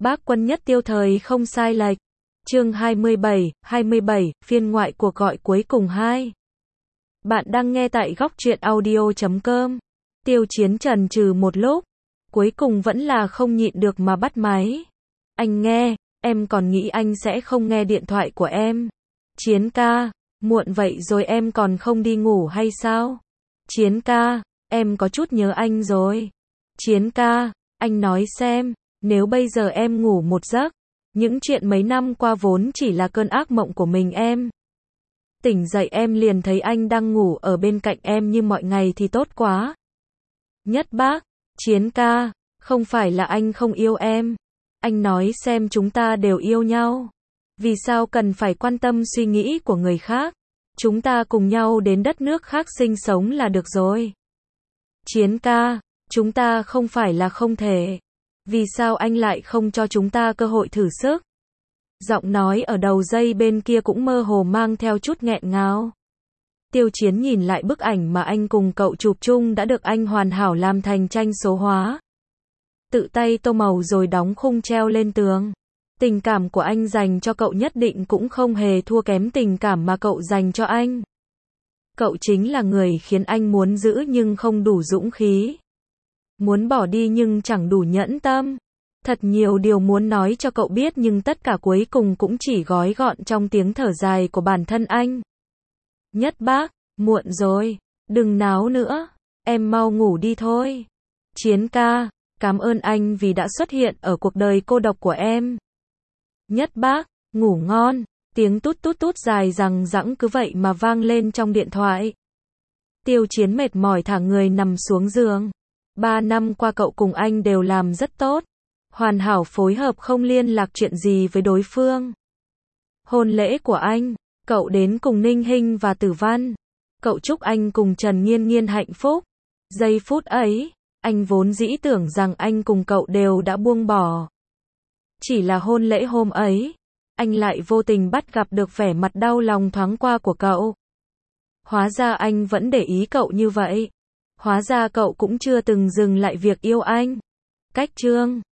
Bác Quân Nhất Tiêu thời không sai lệch. Chương 27, phiên ngoại cuộc gọi cuối cùng 2. Bạn đang nghe tại góc truyện audio.com. Tiêu Chiến chần chừ một lúc, cuối cùng vẫn là không nhịn được mà bắt máy. Anh nghe, em còn nghĩ anh sẽ không nghe điện thoại của em. Chiến ca, muộn vậy rồi em còn không đi ngủ hay sao? Chiến ca, em có chút nhớ anh rồi. Chiến ca, anh nói xem, nếu bây giờ em ngủ một giấc, những chuyện mấy năm qua vốn chỉ là cơn ác mộng của mình em. Tỉnh dậy em liền thấy anh đang ngủ ở bên cạnh em như mọi ngày thì tốt quá. Nhất bác, Chiến ca, không phải là anh không yêu em. Anh nói xem chúng ta đều yêu nhau. Vì sao cần phải quan tâm suy nghĩ của người khác? Chúng ta cùng nhau đến đất nước khác sinh sống là được rồi. Chiến ca, chúng ta không phải là không thể. Vì sao anh lại không cho chúng ta cơ hội thử sức? Giọng nói ở đầu dây bên kia cũng mơ hồ mang theo chút nghẹn ngào. Tiêu Chiến nhìn lại bức ảnh mà anh cùng cậu chụp chung đã được anh hoàn hảo làm thành tranh số hóa. Tự tay tô màu rồi đóng khung treo lên tường. Tình cảm của anh dành cho cậu nhất định cũng không hề thua kém tình cảm mà cậu dành cho anh. Cậu chính là người khiến anh muốn giữ nhưng không đủ dũng khí. Muốn bỏ đi nhưng chẳng đủ nhẫn tâm. Thật nhiều điều muốn nói cho cậu biết nhưng tất cả cuối cùng cũng chỉ gói gọn trong tiếng thở dài của bản thân anh. Nhất bác, muộn rồi, đừng náo nữa, em mau ngủ đi thôi. Chiến ca, cảm ơn anh vì đã xuất hiện ở cuộc đời cô độc của em. Nhất bác, ngủ ngon, tiếng tút tút tút dài dằng dẵng cứ vậy mà vang lên trong điện thoại. Tiêu Chiến mệt mỏi thả người nằm xuống giường. 3 năm qua cậu cùng anh đều làm rất tốt. Hoàn hảo phối hợp không liên lạc chuyện gì với đối phương. Hôn lễ của anh, cậu đến cùng Ninh Hinh và Tử Văn. Cậu chúc anh cùng Trần Nghiên Nghiên hạnh phúc. Giây phút ấy, anh vốn dĩ tưởng rằng anh cùng cậu đều đã buông bỏ. Chỉ là hôn lễ hôm ấy, anh lại vô tình bắt gặp được vẻ mặt đau lòng thoáng qua của cậu. Hóa ra anh vẫn để ý cậu như vậy. Hóa ra cậu cũng chưa từng dừng lại việc yêu anh. Cách chương